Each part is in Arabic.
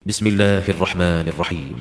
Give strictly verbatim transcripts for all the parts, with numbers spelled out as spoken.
بسم الله الرحمن الرحيم.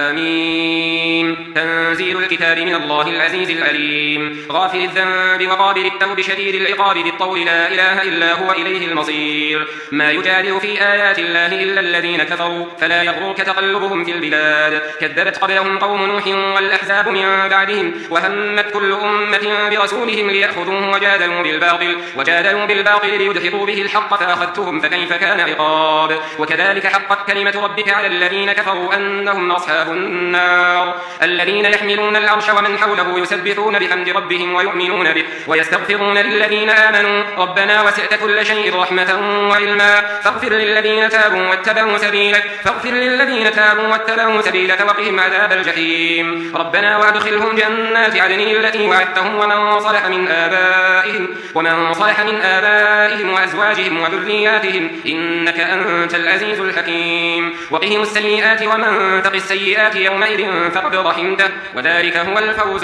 حميم. تنزيل الكتاب من الله العزيز العليم، غافر الذنب وقابل التوب شديد العقاب ذي الطول، لا إله إلا هو إليه المصير. ما يجادل في آيات الله إلا الذين كفروا، فلا يغرك تقلبهم في البلاد. كذبت قبلهم قوم نوح والأحزاب من بعدهم، وهمت كل أمة برسولهم ليأخذوه وجادلوا بالباطل وجادلوا بالباطل ليدحضوا به الحق فأخذتهم فكيف كان عقاب. وكذلك حقت كلمة ربك على الذين كفروا أنهم أصحاب النار، الذين يحملون العرش ومن حوله يسبحون بحمد ربهم ويؤمنون به ويستغفرون للذين آمنوا ربنا وسعت كل شيء رحمة وعلما فاغفر للذين تابوا واتبعوا سبيلك فاغفر للذين تابوا واتبعوا سبيلك وقهم عذاب الجحيم. ربنا وادخلهم جنات عدن التي وعدتهم ومن صلح من آبائهم ومن صلح من آبائهم وأزواجهم وذرياتهم إنك أنت العزيز الحكيم. وقهم السيئات ومن تق السيئات يومئذ فقد رحمته وذلك هو الفوز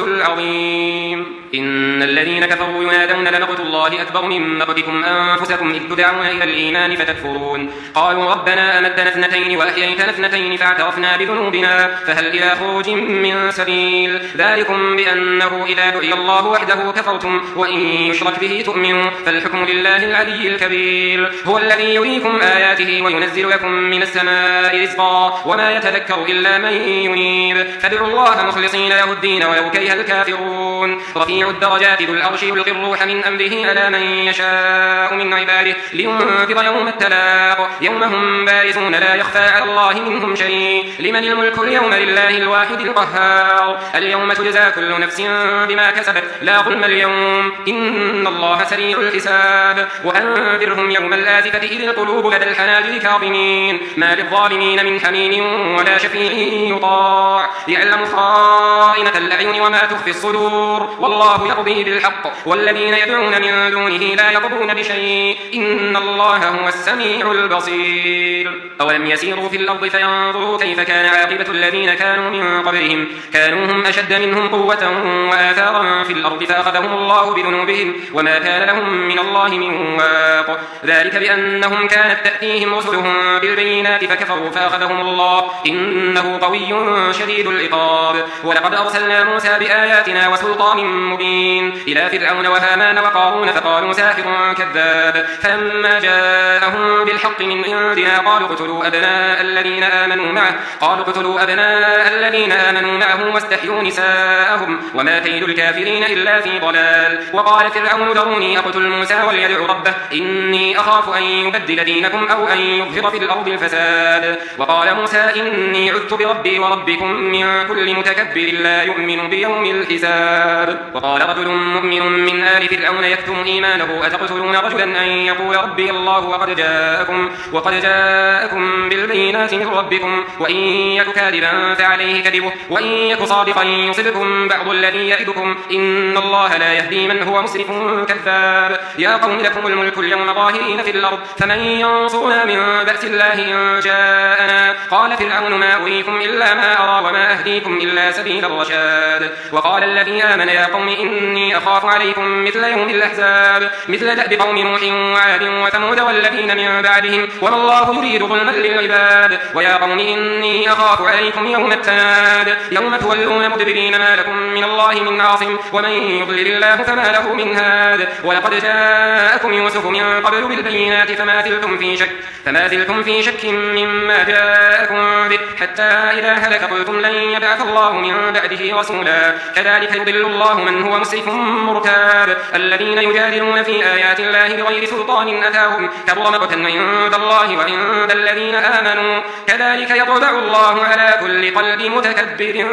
العظيم. إن الذين كفروا ينادون لمقت الله أكبر من مقتكم أنفسكم إذ تدعون إلى الإيمان فتكفرون. قالوا ربنا أمتنا اثنتين وأحييتنا اثنتين فاعترفنا بذنوبنا فهل إلى خروج من سبيل. ذلكم بأنه إذا دعي الله وحده كفرتم وإن يشرك به تؤمنوا فالحكم لله العلي الكبير. هو الذي يريكم آياته وينزل لكم من السماء رزقا وما يتذكر إلا من ينيب فادعوا الله مخلصين له الدين ولو كره الكافرون. رفيع الدرجات ذو العرش يلقي الروح من أمره على من يشاء من عباده لينذر يوم التلاق يوم هم بارزون لا يخفى على الله منهم شيء. لمن الملك اليوم لله الواحد القهار. اليوم تجزى كل نفس بما كسبت لا ظلم اليوم إن الله سريع الحساب. وأنذرهم يوم الآزفة إذ القلوب لدى الحناجر كاظمين ما للظالمين من حميم ولا شفيع يطاع. يعلم خائنة الأعين وما تخفي الصدور والله يقضي بالحق والذين يدعون من دونه لا يقضون بشيء إن الله هو السميع البصير. أولم يسيروا في الأرض فينظروا كيف كان عاقبة الذين كانوا من قبلهم كانوا هم أشد منهم قوة وآثارا في الأرض فأخذهم الله بذنوبهم وما كان لهم من الله من واق. ذلك بأنهم كانت تأتيهم رسلهم بالبينات فكفروا فأخذهم الله إنه قوي شديد العقاب. ولقد أرسلنا موسى بآياتنا وسلطان مبين إلى فرعون وهامان وقارون فقالوا ساحر كذاب فلما جاءهم بالحق من عندنا قالوا اقتلوا أبناء الذين آمنوا معه قالوا اقتلوا أبناء الذين آمنوا معه واستحيوا نساءهم وما كيد الكافرين إلا في ضلال. وقال فرعون ذروني أقتل موسى وليدع ربه إني أخاف أن يبدل دينكم أو أن يظهر في الأرض الفساد. وقال موسى إني عذت بربي وربكم من كل متكبر لا يؤمن بيوم الحساب. وقال رجل مؤمن من آل فرعون يكتم إيمانه أتقتلون رجلا أن يقول ربي الله وقد جاءكم وقد جاءكم بالبينات من ربكم وإن يك كاذبا فعليه كذبه وإن يك صادقا يصبكم بعض الذي يعدكم إن الله لا يهدي من هو مسرف كذاب. يا قوم لكم الملك اليوم ظاهرين في الأرض فمن ينصرنا من بأس الله إن جاءنا. قال فرعون ما أريكم إلا ما أرى وما أهديكم إلا سبيل الرشاد. وقال الذي آمن يا قوم إني أخاف عليكم مثل يوم الأحزاب مثل دأب قوم نوح وعاد وثمود والذين من بعدهم وما الله يريد ظلما للعباد. ويا قوم إني أخاف عليكم يوم التناد يوم تولون مدبرين ما لكم من الله من عاصم ومن يضلل الله فما له من هاد. ولقد جاءكم يوسف من قبل بالبينات فما زلتم في شك فما زلتم في شك مما جاءكم به حتى إذا هلك قلتم لن يبعث الله من بعده رسولا كذلك يضل الله من هو مسرف مرتاب. الذين يجادلون في آيات الله بغير سلطان أتاهم كبر مقتا عند الله وعند الذين آمنوا كذلك يطبع الله على كل قلب متكبر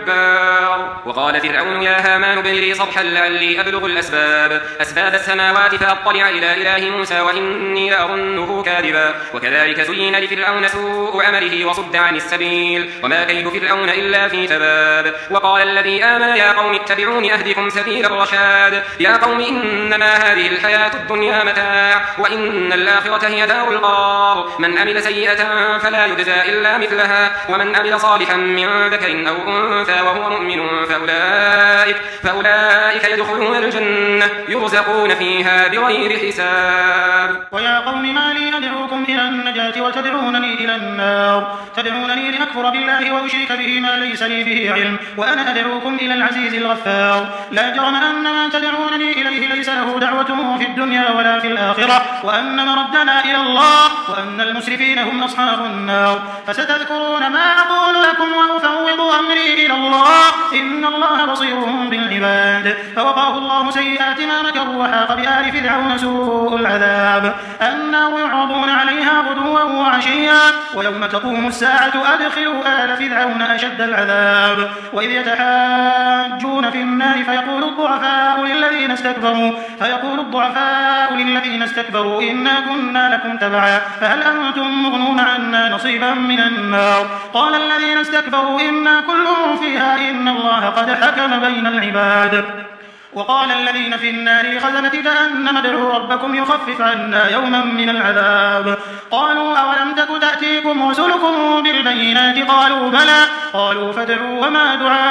جبار. وقال فرعون يا هامان ابن لي صرحا لعلي أبلغ الأسباب أسباب السماوات فأطلع إلى إله موسى وإني لأظنه كاذبا. وكذلك زين لفرعون سوء عمله وصد عن السبيل وما كيد فرعون إلا في تباب. وقال الذي آمن يا قوم اتبعون أهدكم سبيل الرشاد يا قوم إنما هذه الحياة الدنيا متاع وإن الآخرة هي دار القرار من عمل سيئة فلا يجزى إلا مثلها ومن عمل صالحا من ذكر أو أنثى وهو مؤمن فأولئك, فأولئك يدخلون الجنة يرزقون فيها بغير حساب. ويا قوم ما لي أدعوكم إلى النجاة وتدعونني إلى النار تدعونني لأكفر بالله وأشرك به ما ليس لي به علم وأنا أدعوكم إلى العزيز الغفار لا جرم أن ما تدعونني إليه ليس له دعوة في الدنيا ولا في الآخرة وأن مردنا إلى الله وأن المسرفين هم أصحاب النار فستذكرون ما أقول لكم وأفوض أمري إلى الله إن الله بصير بالعباد. فوقاه الله سيئات ما مكروا وحاق بآل فرعون سوء العذاب النار يعرضون عليها غدوا وعشيا ويوم تقوم الساعة أدخلوا آل فرعون أشد العذاب وإذ يتحاجون في النار فيقول الضعفاء للذين استكبروا فيقول الضعفاء للذين استكبروا إنا كنا لكم تبعا فهل أنتم مغنون عنا نصيبا من النار قال الذين استكبروا إنا كل فيها إن الله قد حكم بين العباد. وقال الذين في النار لخزنة جهنم ادعوا ربكم يخفف عنا يوما من العذاب قالوا أولم تك تأتيكم رسلكم بالبينات قالوا بلى قالوا فادعوا وما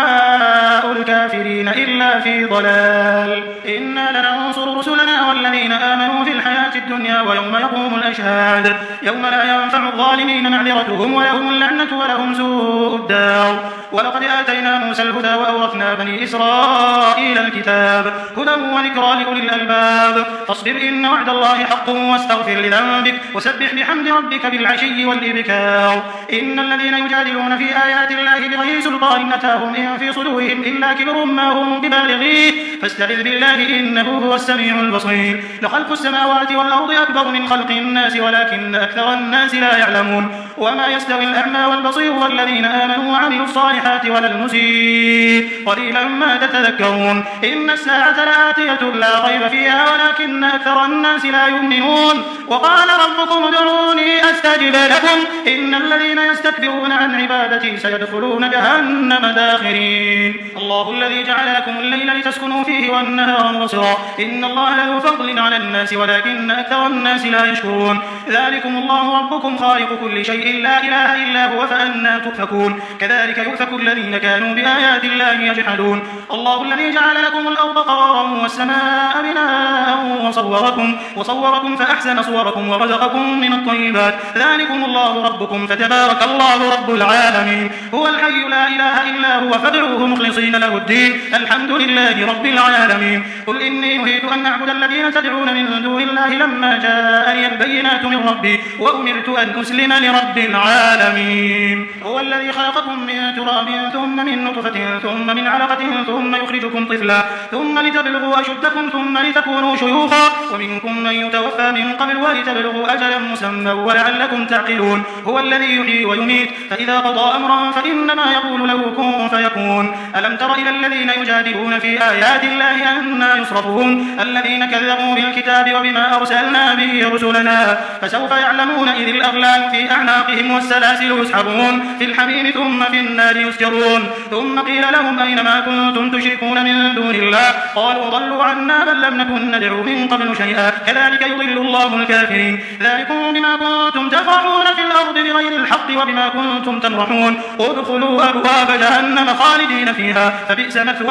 دعاء الكافرين إلا في ضلال إنا لننصر رسلنا والذين آمنوا في الحياة الدنيا ويوم يقوم الأشهاد يوم لا ينفع الظالمين معذرتهم ولهم اللعنة ولهم سوء الدار. ولقد آتينا موسى الهدى وأورثنا بني إسرائيل الكتاب هدى وذكرى لأولي الألباب فاصبر إن وعد الله حق واستغفر لذنبك وسبح بحمد ربك بالعشي والإبكار. إن الذين يجادلون في آيات الله بغير سلطان أتاهم إن في صدورهم إلا كبر ما هم ببالغيه فاستعذ بالله إنه هو السميع البصير. لخلق السماوات والأرض أكبر من خلق الناس ولكن أكثر الناس لا يعلمون وما يستوي الأعمى والبصير والذين آمنوا وعملوا الصالحات ولا المسيء قليلا ما تتذكرون. إن الساعة لآتية لا ريب فيها ولكن أكثر الناس لا يؤمنون. وقال ربكم ادعوني أستجب لكم إن الذين يستكبرون عن عبادتي سيدخلون جهنم داخرين. الله الذي جعل لكم الليل لتسكنوا فيه والنهار مبصرا إن الله له فضل على الناس ولكن أكثر الناس لا يشكرون. ذلكم الله ربكم خالق كل شيء لا إله إلا هو فأنى تؤفكون. كذلك يؤفك الذين كانوا بآيات الله يجحدون. الله الذي جعل لكم الأرض قرارا والسماء بناء وصوركم, وصوركم فأحسن صوركم ورزقكم من الطيبات ذلكم الله ربكم فتبارك الله رب العالمين. هو الحي لا إله إلا هو فادعوه مخلصين له الدين الحمد لله رب العالمين. قل إني نهيت أن أعبد الذين تدعون من دون الله لما جاءني البينات من ربي وأمرت أن أسلم لرب العالمين. هو الذي خلقكم من تراب ثم من نطفة ثم من علقة ثم يخرجكم طفلا ثم لتبلغوا أشدكم ثم لتكونوا شيوخا ومنكم من يتوفى من قبل ولتبلغوا أجلا مسمى ولعلكم تعقلون. هو الذي يحيي ويميت فإذا قضى أمرا فإنما يقول له كن فيكون. ألم تر إلى الذين يجادلون في آيات الله أنى يصرفون الذين كذبوا بالكتاب وبما أرسلنا به رسلنا فسوف يعلمون إذ الأغلال في أعناقهم والسلاسل يسحبون في الحميم ثم في النار يسجرون. ثم قيل لهم أين ما كنتم تشركون من دون الله قالوا ضلوا عنا بل لم نكن ندعو من قبل شيئا كذلك يضل الله الكافرين. ذلكم بما كنتم تفرحون في الأرض بغير الحق وبما كنتم تمرحون ادخلوا أبواب جهنم خالدين فيها فبئس مثوى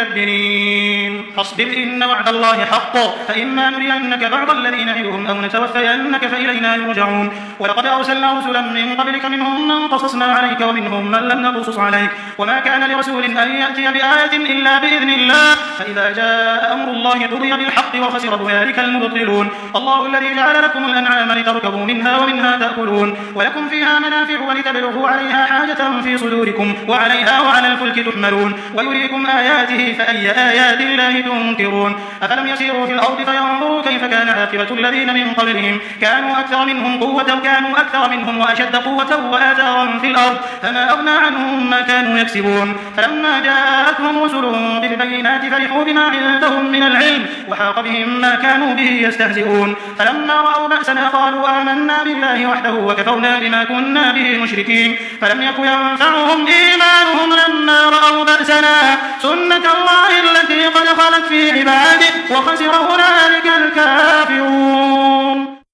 المتكبرين. فاصبر إن وعد الله حق فإما نرينك بعض الذين نعدهم أو نتوفينك فإلينا يرجعون. ولقد أرسلنا رسلا من قبلك منهم من قصصنا عليك ومنهم من لم نقصص عليك وما كان لرسول أن يأتي بآية إلا بإذن الله فإذا جاء أمر الله قضي بالحق وخسر هنالك المبطلون. الله الذي جعل لكم الأنعام لتركبوا منها ومنها تأكلون ولكم فيها منافع ولتبلغوا عليها حاجة في صدوركم وعليها وعلى الفلك تحملون ويريكم آياته فأي آيات الله تنكرون. أفلم يسيروا في الأرض فينظروا كيف كان عاقبة الذين من قبلهم كانوا أكثر منهم قوة وكانوا أكثر منهم وأشد قوة وآثارا في الأرض الأرض فما أغنى عنهم ما كانوا يكسبون فلما جاءتهم رسلهم بالبينات فرحوا بما عندهم من العلم وحاق بهم ما كانوا به يستهزئون فلما رأوا بأسنا قالوا آمنا بالله وحده وكفرنا بما كنا به مشركين فلم يك ينفعهم إيمانهم لما رأوا بأسنا سنة الله التي قد خلت في عباده وخسر هنالك الكافرون.